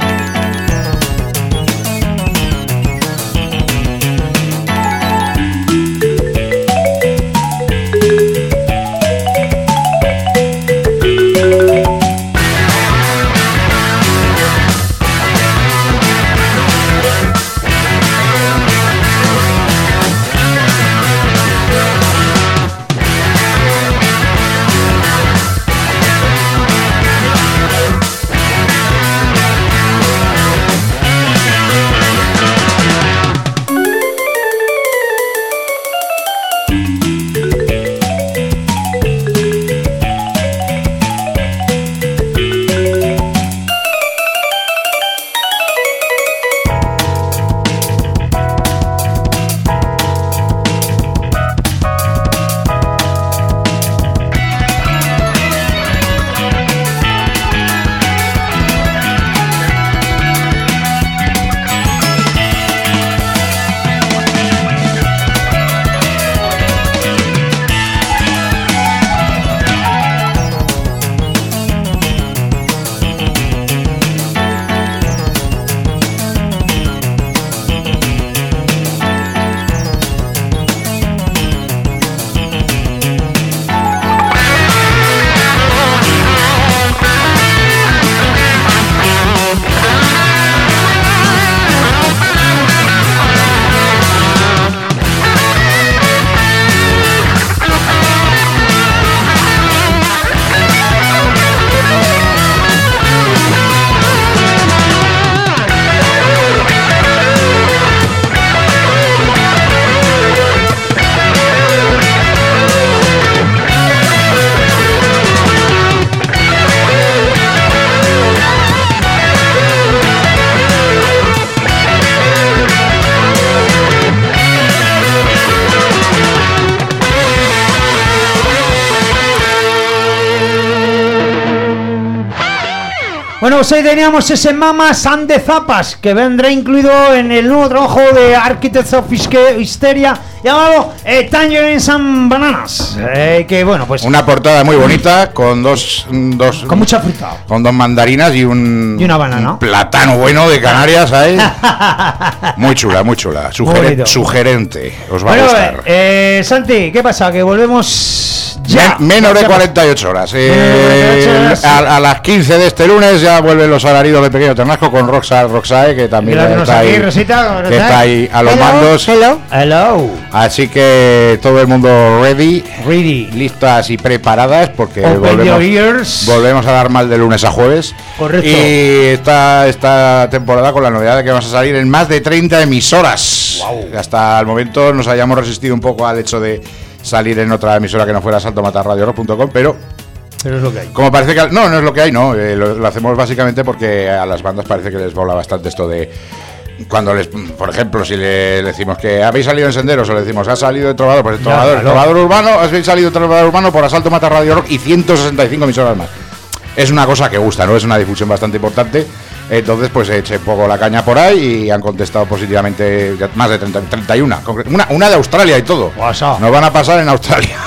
Bueno, pues ahí teníamos ese Mamas and the Zapas, que vendrá incluido en el nuevo trabajo de Architects of Hysteria llamado eh, Tangerines and Bananas. Eh, que bueno, pues. Una portada muy bonita con dos. dos con mucha fruta. Con dos mandarinas y un. Y una banana. Un plátano bueno de Canarias ahí. Muy chula, muy chula. Sugeren- sugerente. Os va bueno, a gustar. Eh, Santi, ¿qué pasa? Que volvemos ya. Men- menos de cuarenta y ocho horas. Eh, a, a las quince de este lunes ya vuelven los alaridos de Pequeño Ternasco con Roxa Roxae, que también está ahí, Rosita, que está ahí a los hello, mandos. Hello. Hello. Así que todo el mundo ready, ready, listas y preparadas, porque Open volvemos, your ears. volvemos a dar mal de lunes a jueves. Correcto. Y esta, esta temporada con la novedad de que vamos a salir en más de treinta emisoras. Wow. Hasta el momento nos hayamos resistido un poco al hecho de salir en otra emisora que no fuera salto matar radio rock punto com, pero pero es lo que hay. Como parece que no, no es lo que hay, no, eh, lo, lo hacemos básicamente porque a las bandas parece que les mola bastante esto de cuando les, por ejemplo, si le, le decimos que habéis salido en Senderos o le decimos ha salido de Trovador, pues el Trovador, claro. el Trovador Urbano, habéis salido de Trovador Urbano por Asalto Mata Radio Rock y ciento sesenta y cinco emisoras más. Es una cosa que gusta, ¿no? Es una difusión bastante importante. Entonces, pues eché un poco la caña por ahí y han contestado positivamente más de treinta, treinta y uno. Una, una de Australia y todo. Wow. Nos van a pasar en Australia.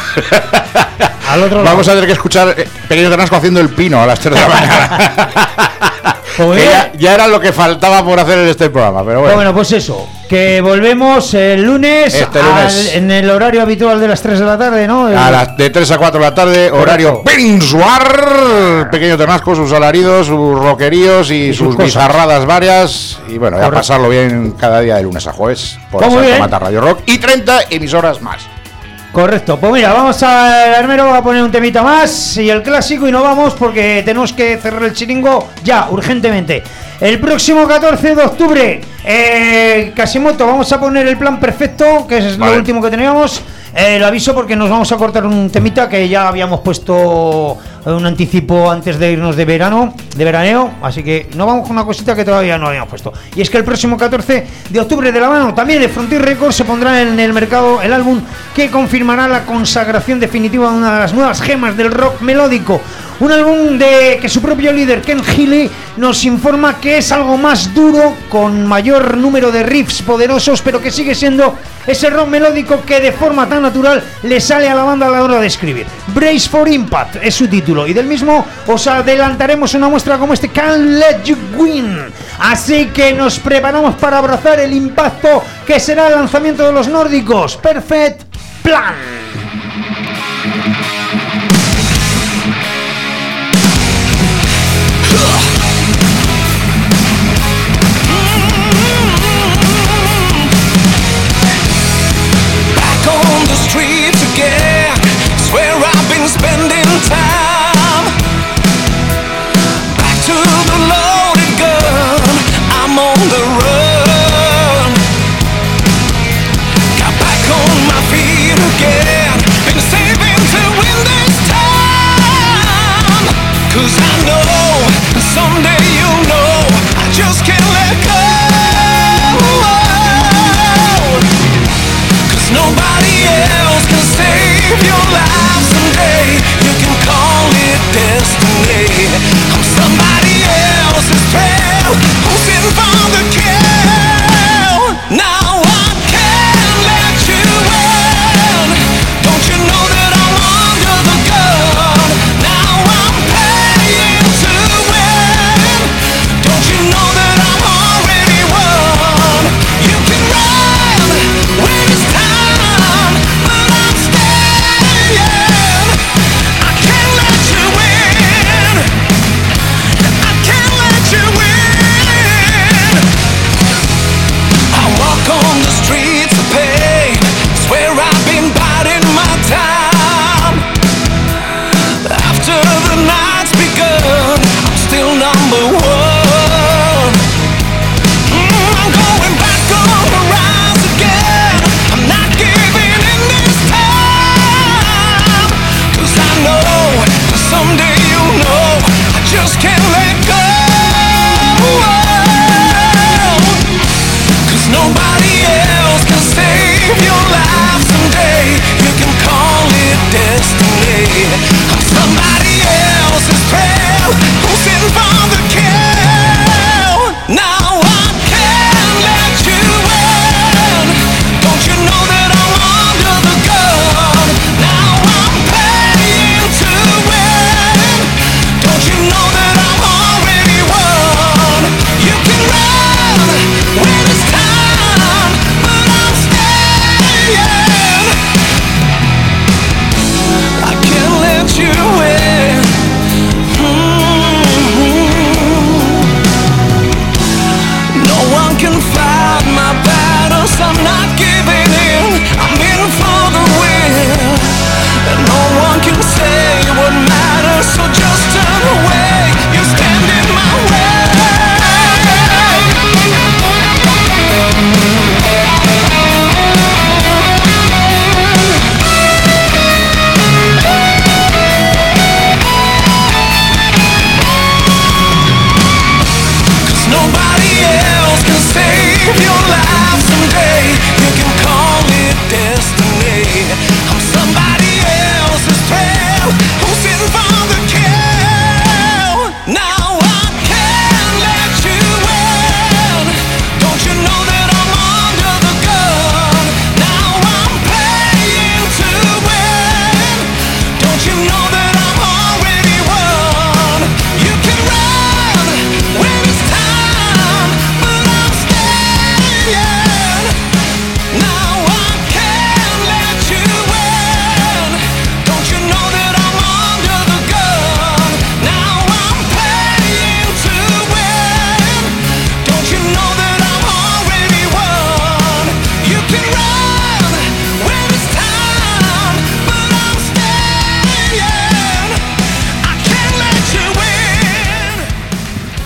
Al otro Vamos lado. a tener que escuchar eh, Pequeño Ternasco haciendo el pino a las tres de la mañana. Que ya, ya era lo que faltaba por hacer en este programa, pero bueno. Bueno, pues eso, que volvemos el lunes, Este lunes. al- en el horario habitual de las tres de la tarde, ¿no? El- A las de tres a cuatro de la tarde, horario Peninsular. Pequeño Ternasco, sus alaridos, sus roqueríos y, Y sus sus cosas. bizarradas varias. Y bueno, ya Correcto. pasarlo bien cada día de lunes a jueves por Pues muy Asalto bien. Mata Radio Rock y treinta emisoras más. Correcto, pues mira, vamos al armero a poner un temita más y el clásico y no vamos porque tenemos que cerrar el chiringo ya, urgentemente. El próximo catorce de octubre, eh, Casimoto, vamos a poner el plan perfecto, que es Vale. lo último que teníamos. Eh, lo aviso porque nos vamos a cortar un temita que ya habíamos puesto eh, un anticipo antes de irnos de verano, de veraneo, así que no vamos con una cosita que todavía no habíamos puesto. Y es que el próximo catorce de octubre, de la mano también de Frontier Records, se pondrá en el mercado el álbum que confirmará la consagración definitiva de una de las nuevas gemas del rock melódico. Un álbum de que su propio líder Ken Healy nos informa que es algo más duro, con mayor número de riffs poderosos, pero que sigue siendo ese rock melódico que de forma tan natural le sale a la banda a la hora de escribir. Brace for Impact es su título y del mismo os adelantaremos una muestra como este Can't Let You Win. Así que nos preparamos para abrazar el impacto que será el lanzamiento de los nórdicos. Perfect Plan. Back on the streets again, it's where I've been spending time. Back to the loaded gun, I'm on the run. Got back on my feet again, been saving till we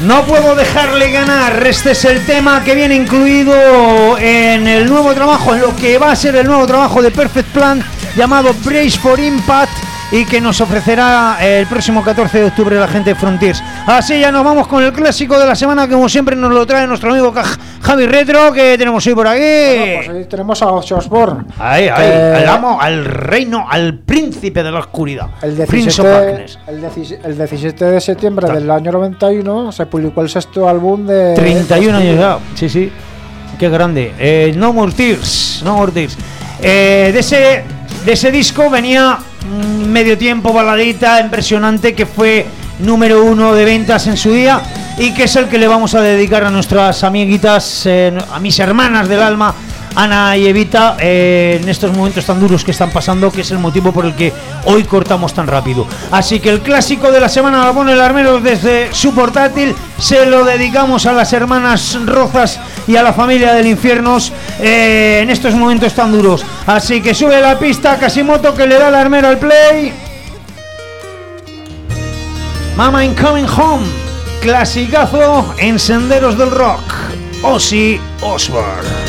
No puedo dejarle ganar. Este es el tema que viene incluido en el nuevo trabajo, en lo que va a ser el nuevo trabajo de Perfect Plan, llamado Brace for Impact, y que nos ofrecerá el próximo catorce de octubre la gente de Frontiers. Así ya nos vamos con el clásico de la semana, que como siempre nos lo trae nuestro amigo Javi Retro, que tenemos hoy por aquí. Bueno, pues ahí tenemos a Ozzy Osbourne. Ahí, ahí, Eh, al amo, al reino, al príncipe de la oscuridad. El Prince of diecisiete, Darkness. el dieci- el diecisiete de septiembre del año noventa y uno se publicó el sexto álbum de... treinta y uno años ya, sí, sí. Qué grande. Eh, No More Tears, No More Tears. Eh, de ese, de ese disco venía mm, medio tiempo, baladita, impresionante, que fue número uno de ventas en su día y que es el que le vamos a dedicar a nuestras amiguitas, eh, a mis hermanas del alma, Ana y Evita, eh, en estos momentos tan duros que están pasando, que es el motivo por el que hoy cortamos tan rápido. Así que el clásico de la semana lo pone el armero desde su portátil, se lo dedicamos a las hermanas Rozas y a la familia del Infiernos eh, en estos momentos tan duros. Así que sube la pista Casimoto, que le da el armero al play. Mama I'm Coming Home, clasicazo en senderos del rock, Ozzy Osbourne.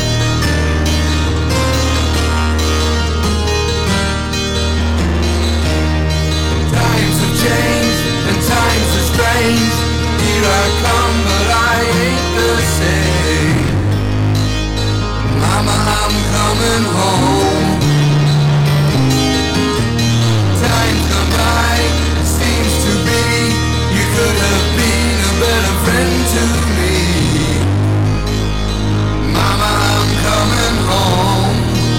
Here I come, but I ain't the same. Mama, I'm coming home. Time come by, it seems to be. You could have been a better friend to me. Mama, I'm coming home.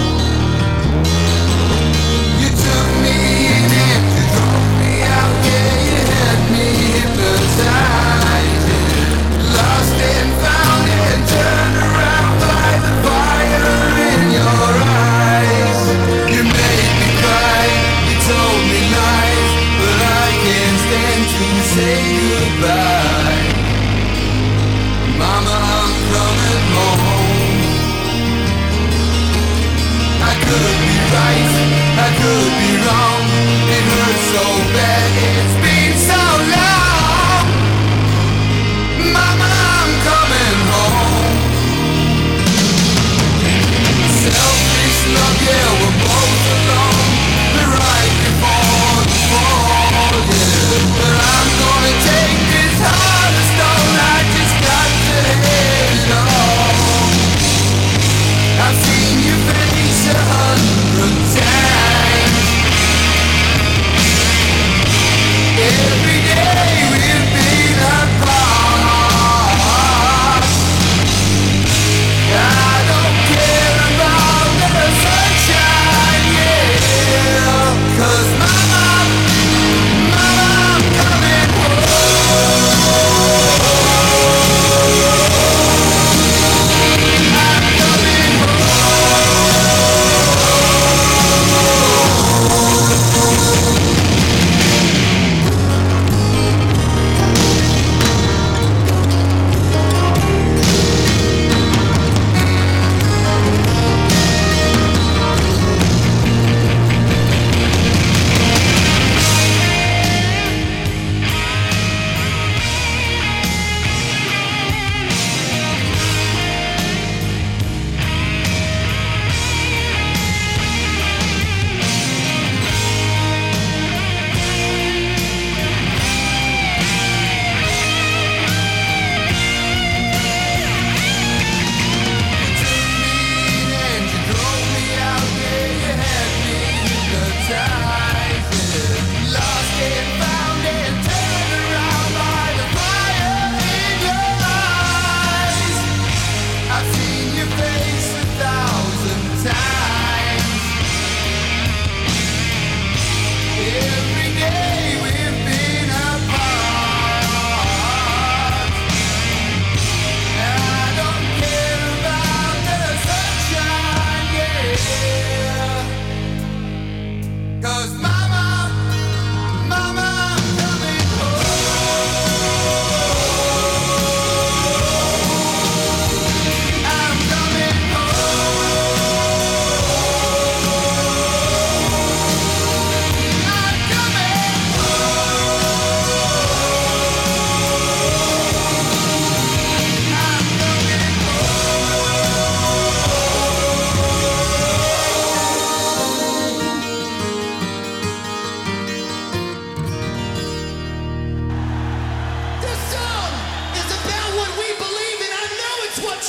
You took me in and you drove me out, yeah, you had me hypnotized, lost and found and turned around by the fire in your eyes. You made me cry, you told me lies, but I can't stand to say goodbye. Mama, I'm coming home. I could be right, I could be wrong. It hurts so bad, it's been so long. Mama, I'm coming home. Selfish love, yeah, we're both alone. We're right before the fall, yeah. But I'm gonna take this heart of stone. I just got to hit it all. I've seen your face a hundred times.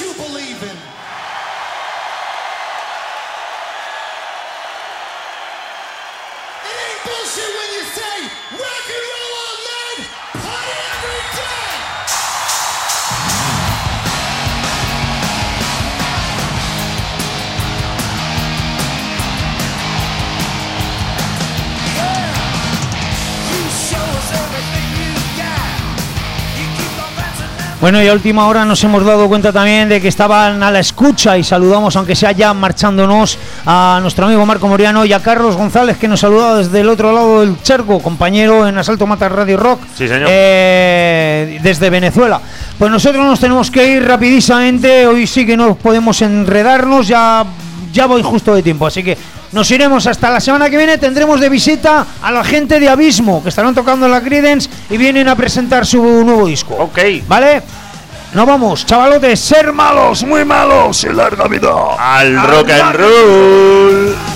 you believe in. It ain't bullshit when you say rock and roll all night, party every day. Bueno, y a última hora nos hemos dado cuenta también de que estaban a la escucha y saludamos, aunque sea ya marchándonos, a nuestro amigo Marco Moriano y a Carlos González, que nos saludaba desde el otro lado del charco, compañero en Asalto Mata Radio Rock, sí, señor. Eh, desde Venezuela. Pues nosotros nos tenemos que ir rapidísimamente, hoy sí que no podemos enredarnos, ya, ya voy justo de tiempo, así que nos iremos hasta la semana que viene. Tendremos de visita a la gente de Abismo, que estarán tocando en la Creedence y vienen a presentar su nuevo disco. Ok. ¿Vale? Nos vamos, chavalotes, ser malos, muy malos y larga vida al rock and roll.